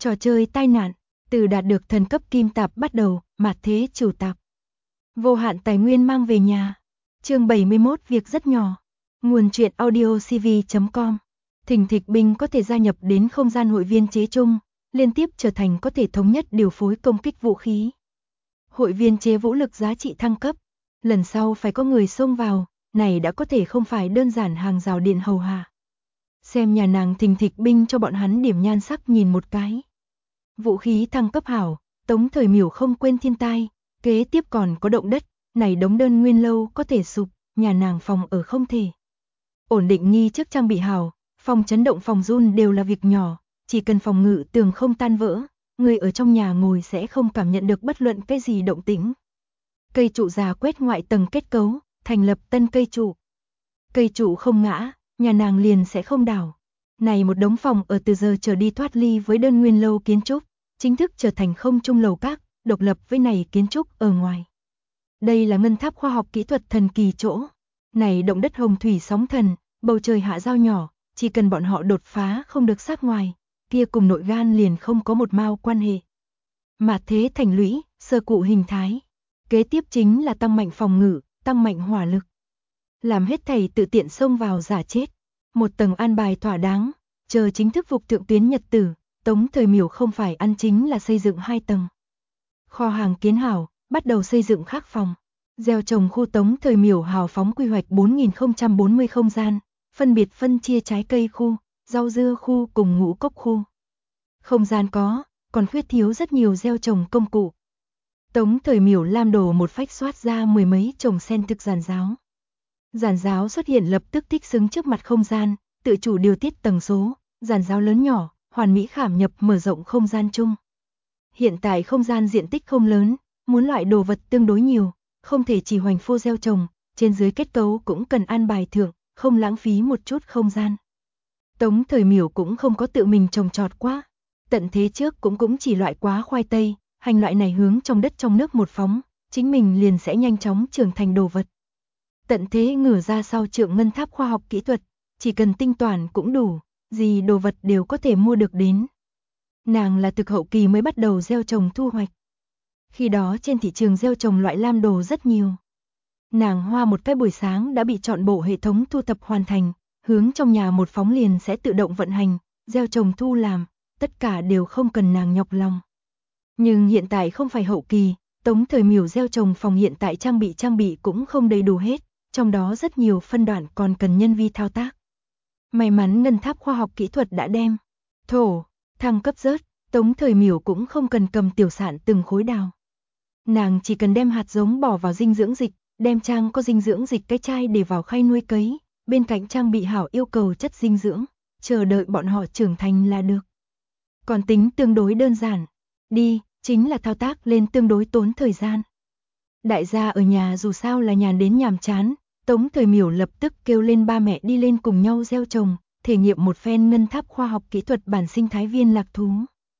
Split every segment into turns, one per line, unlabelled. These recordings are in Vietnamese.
Trò chơi tai nạn, từ đạt được thần cấp kim tạp bắt đầu, mạt thế chủ tạp. Vô hạn tài nguyên mang về nhà. Chương 71 việc rất nhỏ. Nguồn truyện audio cv.com. Thình thịch binh có thể gia nhập đến không gian hội viên chế chung, liên tiếp trở thành có thể thống nhất điều phối công kích vũ khí. Hội viên chế vũ lực giá trị thăng cấp, lần sau phải có người xông vào, này đã có thể không phải đơn giản hàng rào điện hầu hạ. Xem nhà nàng thình thịch binh cho bọn hắn điểm nhan sắc nhìn một cái. Vũ khí thăng cấp hảo, Tống Thời Miểu không quên thiên tai, kế tiếp còn có động đất, này đống đơn nguyên lâu có thể sụp, nhà nàng phòng ở không thể. Ổn định nghi trước trang bị hảo, phòng chấn động phòng run đều là việc nhỏ, chỉ cần phòng ngự tường không tan vỡ, người ở trong nhà ngồi sẽ không cảm nhận được bất luận cái gì động tĩnh. Cây trụ già quét ngoại tầng kết cấu, thành lập tân cây trụ. Cây trụ không ngã, nhà nàng liền sẽ không đảo. Này một đống phòng ở từ giờ trở đi thoát ly với đơn nguyên lâu kiến trúc, chính thức trở thành không trung lầu các, độc lập với này kiến trúc ở ngoài. Đây là ngân tháp khoa học kỹ thuật thần kỳ chỗ. Này động đất hồng thủy sóng thần, bầu trời hạ dao nhỏ, chỉ cần bọn họ đột phá không được sát ngoài, kia cùng nội gan liền không có một mao quan hệ. Mạt thế thành lũy, sơ cụ hình thái. Kế tiếp chính là tăng mạnh phòng ngự, tăng mạnh hỏa lực. Làm hết thầy tự tiện xông vào giả chết. Một tầng an bài thỏa đáng, chờ chính thức phục thượng tuyến nhật tử, Tống Thời Miểu không phải ăn chính là xây dựng 2 tầng. Kho hàng kiến hảo, bắt đầu xây dựng khác phòng. Gieo trồng khu Tống Thời Miểu hào phóng quy hoạch 4040 không gian, phân biệt phân chia trái cây khu, rau dưa khu cùng ngũ cốc khu. Không gian có, còn khuyết thiếu rất nhiều gieo trồng công cụ. Tống Thời Miểu lam đồ một phách xoát ra mười mấy chồng sen thực giàn giáo. Giàn giáo xuất hiện lập tức thích xứng trước mặt không gian, tự chủ điều tiết tầng số, giàn giáo lớn nhỏ, hoàn mỹ khảm nhập mở rộng không gian chung. Hiện tại không gian diện tích không lớn, muốn loại đồ vật tương đối nhiều, không thể chỉ hoành phô gieo trồng, trên dưới kết cấu cũng cần an bài thượng, không lãng phí một chút không gian. Tống Thời Miểu cũng không có tự mình trồng trọt quá, tận thế trước cũng chỉ loại quá khoai tây, hành loại này hướng trong đất trong nước một phóng, chính mình liền sẽ nhanh chóng trưởng thành đồ vật. Tận thế ngửa ra sau trượng ngân tháp khoa học kỹ thuật, chỉ cần tinh toàn cũng đủ, gì đồ vật đều có thể mua được đến. Nàng là thực hậu kỳ mới bắt đầu gieo trồng thu hoạch. Khi đó trên thị trường gieo trồng loại lam đồ rất nhiều. Nàng hoa một cái buổi sáng đã bị trọn bộ hệ thống thu thập hoàn thành, hướng trong nhà một phóng liền sẽ tự động vận hành, gieo trồng thu làm, tất cả đều không cần nàng nhọc lòng. Nhưng hiện tại không phải hậu kỳ, Tống Thời Miểu gieo trồng phòng hiện tại trang bị cũng không đầy đủ hết, trong đó rất nhiều phân đoạn còn cần nhân vi thao tác. May mắn ngân tháp khoa học kỹ thuật đã đem thổ thăng cấp rớt, Tống Thời Miểu cũng không cần cầm tiểu sản từng khối đào. Nàng chỉ cần đem hạt giống bỏ vào dinh dưỡng dịch, đem trang có dinh dưỡng dịch cái chai để vào khay nuôi cấy, bên cạnh trang bị hảo yêu cầu chất dinh dưỡng, chờ đợi bọn họ trưởng thành là được. Còn tính tương đối đơn giản, đi, chính là thao tác lên tương đối tốn thời gian. Đại gia ở nhà dù sao là nhàn đến nhàm chán, Tống Thời Miểu lập tức kêu lên ba mẹ đi lên cùng nhau gieo trồng, thể nghiệm một phen ngân tháp khoa học kỹ thuật bản sinh thái viên lạc thú.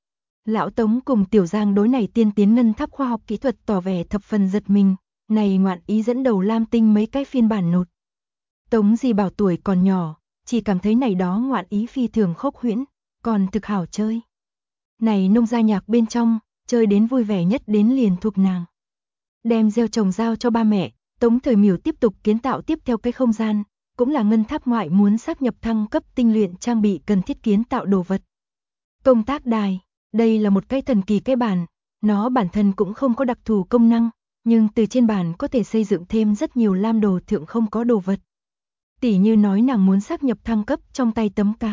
Lão Tống cùng Tiểu Giang đối này tiên tiến ngân tháp khoa học kỹ thuật tỏ vẻ thập phần giật mình, này ngoạn ý dẫn đầu Lam Tinh mấy cái phiên bản nột. Tống Di Bảo tuổi còn nhỏ, chỉ cảm thấy này đó ngoạn ý phi thường khốc huyễn, còn thực hảo chơi. Này nông gia nhạc bên trong, chơi đến vui vẻ nhất đến liền thuộc nàng. Đem gieo trồng giao cho ba mẹ, Tống Thời Miểu tiếp tục kiến tạo tiếp theo cái không gian, cũng là ngân tháp ngoại muốn sáp nhập thăng cấp tinh luyện trang bị cần thiết kiến tạo đồ vật. Công tác đài, đây là một cái thần kỳ cái bàn, nó bản thân cũng không có đặc thù công năng, nhưng từ trên bàn có thể xây dựng thêm rất nhiều lam đồ thượng không có đồ vật. Tỉ như nói nàng muốn sáp nhập thăng cấp trong tay tấm ca.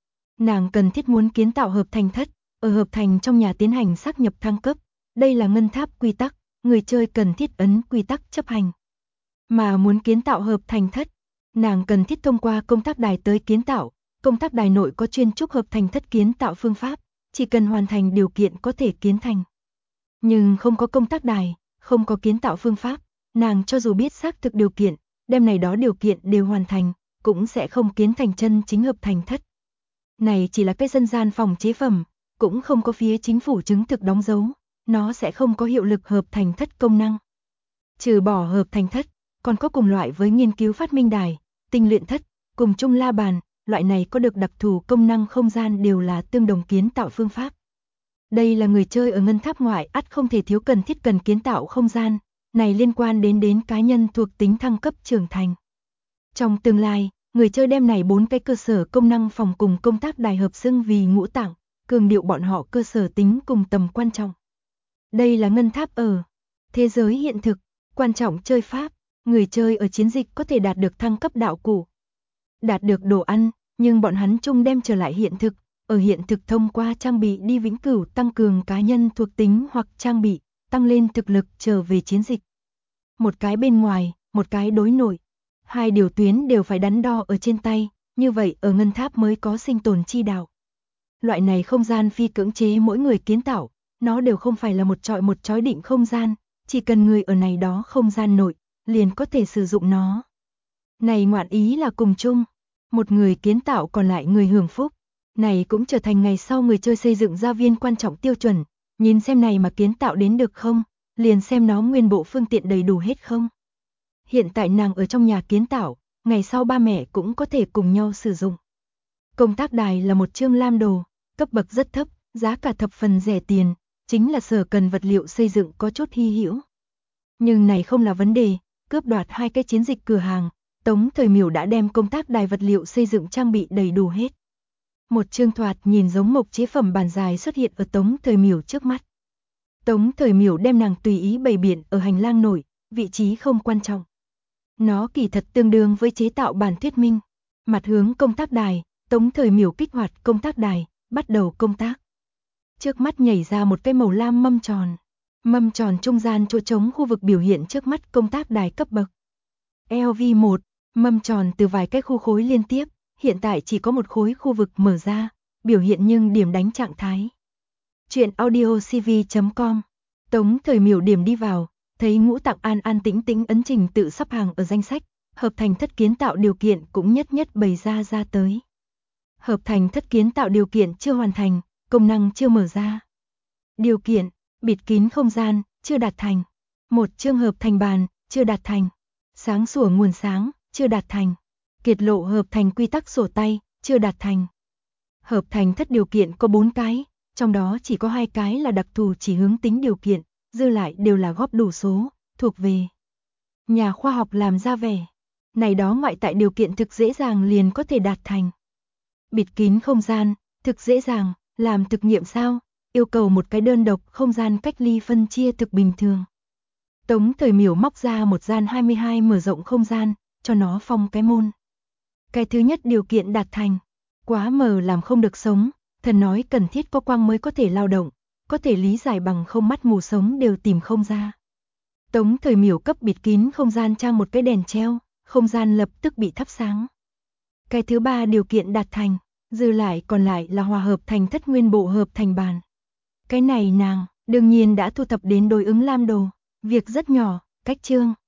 Nàng cần thiết muốn kiến tạo hợp thành thất, ở hợp thành trong nhà tiến hành sáp nhập thăng cấp, đây là ngân tháp quy tắc, người chơi cần thiết ấn quy tắc chấp hành. Mà muốn kiến tạo hợp thành thất, nàng cần thiết thông qua công tác đài tới kiến tạo, công tác đài nội có chuyên trúc hợp thành thất kiến tạo phương pháp, chỉ cần hoàn thành điều kiện có thể kiến thành. Nhưng không có công tác đài, không có kiến tạo phương pháp, nàng cho dù biết xác thực điều kiện, đem này đó điều kiện đều hoàn thành, cũng sẽ không kiến thành chân chính hợp thành thất. Này chỉ là cái dân gian phòng chế phẩm, cũng không có phía chính phủ chứng thực đóng dấu, nó sẽ không có hiệu lực hợp thành thất công năng. Trừ bỏ hợp thành thất, còn có cùng loại với nghiên cứu phát minh đài, tinh luyện thất, cùng chung la bàn, loại này có được đặc thù công năng không gian đều là tương đồng kiến tạo phương pháp. Đây là người chơi ở ngân tháp ngoại ắt không thể thiếu cần thiết cần kiến tạo không gian, này liên quan đến cá nhân thuộc tính thăng cấp trưởng thành. Trong tương lai, người chơi đem này 4 cái cơ sở công năng phòng cùng công tác đài hợp xưng vì ngũ tạng, cường điệu bọn họ cơ sở tính cùng tầm quan trọng. Đây là ngân tháp ở thế giới hiện thực, quan trọng chơi pháp, người chơi ở chiến dịch có thể đạt được thăng cấp đạo cụ, đạt được đồ ăn, nhưng bọn hắn chung đem trở lại hiện thực, ở hiện thực thông qua trang bị đi vĩnh cửu tăng cường cá nhân thuộc tính hoặc trang bị, tăng lên thực lực trở về chiến dịch. Một cái bên ngoài, một cái đối nội. Hai điều tuyến đều phải đắn đo ở trên tay, như vậy ở ngân tháp mới có sinh tồn chi đạo. Loại này không gian phi cưỡng chế mỗi người kiến tạo, nó đều không phải là một chói định không gian, chỉ cần người ở này đó không gian nội, liền có thể sử dụng nó. Này ngoạn ý là cùng chung, một người kiến tạo còn lại người hưởng phúc, này cũng trở thành ngày sau người chơi xây dựng gia viên quan trọng tiêu chuẩn, nhìn xem này mà kiến tạo đến được không, liền xem nó nguyên bộ phương tiện đầy đủ hết không. Hiện tại nàng ở trong nhà kiến tạo, ngày sau ba mẹ cũng có thể cùng nhau sử dụng. Công tác đài là một chương lam đồ, cấp bậc rất thấp, giá cả thập phần rẻ tiền, chính là sở cần vật liệu xây dựng có chút hy hữu. Nhưng này không là vấn đề, cướp đoạt 2 cái chiến dịch cửa hàng, Tống Thời Miểu đã đem công tác đài vật liệu xây dựng trang bị đầy đủ hết. Một chương thoạt nhìn giống mộc chế phẩm bàn dài xuất hiện ở Tống Thời Miểu trước mắt. Tống Thời Miểu đem nàng tùy ý bày biện ở hành lang nổi, vị trí không quan trọng. Nó kỳ thật tương đương với chế tạo bản thuyết minh. Mặt hướng công tác đài, Tống Thời Miểu kích hoạt công tác đài, bắt đầu công tác. Trước mắt nhảy ra một cái màu lam mâm tròn. Mâm tròn trung gian chỗ trống khu vực biểu hiện trước mắt công tác đài cấp bậc. LV1, mâm tròn từ vài cái khu khối liên tiếp, hiện tại chỉ có một khối khu vực mở ra, biểu hiện nhưng điểm đánh trạng thái. Chuyện audiocv.com. Tống Thời Miểu điểm đi vào, thấy ngũ tạng an tĩnh tĩnh ấn trình tự sắp hàng ở danh sách, hợp thành thất kiến tạo điều kiện cũng nhất bày ra tới. Hợp thành thất kiến tạo điều kiện chưa hoàn thành, công năng chưa mở ra. Điều kiện, bịt kín không gian, chưa đạt thành. Một chương hợp thành bàn, chưa đạt thành. Sáng sủa nguồn sáng, chưa đạt thành. Kiệt lộ hợp thành quy tắc sổ tay, chưa đạt thành. Hợp thành thất điều kiện có 4 cái, trong đó chỉ có 2 cái là đặc thù chỉ hướng tính điều kiện, dư lại đều là góp đủ số, thuộc về nhà khoa học làm ra vẻ. Này đó ngoại tại điều kiện thực dễ dàng liền có thể đạt thành. Bịt kín không gian, thực dễ dàng, làm thực nghiệm sao, yêu cầu một cái đơn độc không gian cách ly phân chia thực bình thường. Tống Thời Miểu móc ra một gian 22 mở rộng không gian, cho nó phong cái môn. Cái thứ nhất điều kiện đạt thành, quá mờ làm không được sống, thần nói cần thiết có quang mới có thể lao động, có thể lý giải bằng không mắt mù sống đều tìm không ra. Tống Thời Miểu cấp bịt kín không gian trang một cái đèn treo, không gian lập tức bị thắp sáng. Cái thứ ba điều kiện đạt thành, dư lại còn lại là hòa hợp thành thất nguyên bộ hợp thành bàn. Cái này nàng, đương nhiên đã thu thập đến đối ứng lam đồ, việc rất nhỏ, cách chương.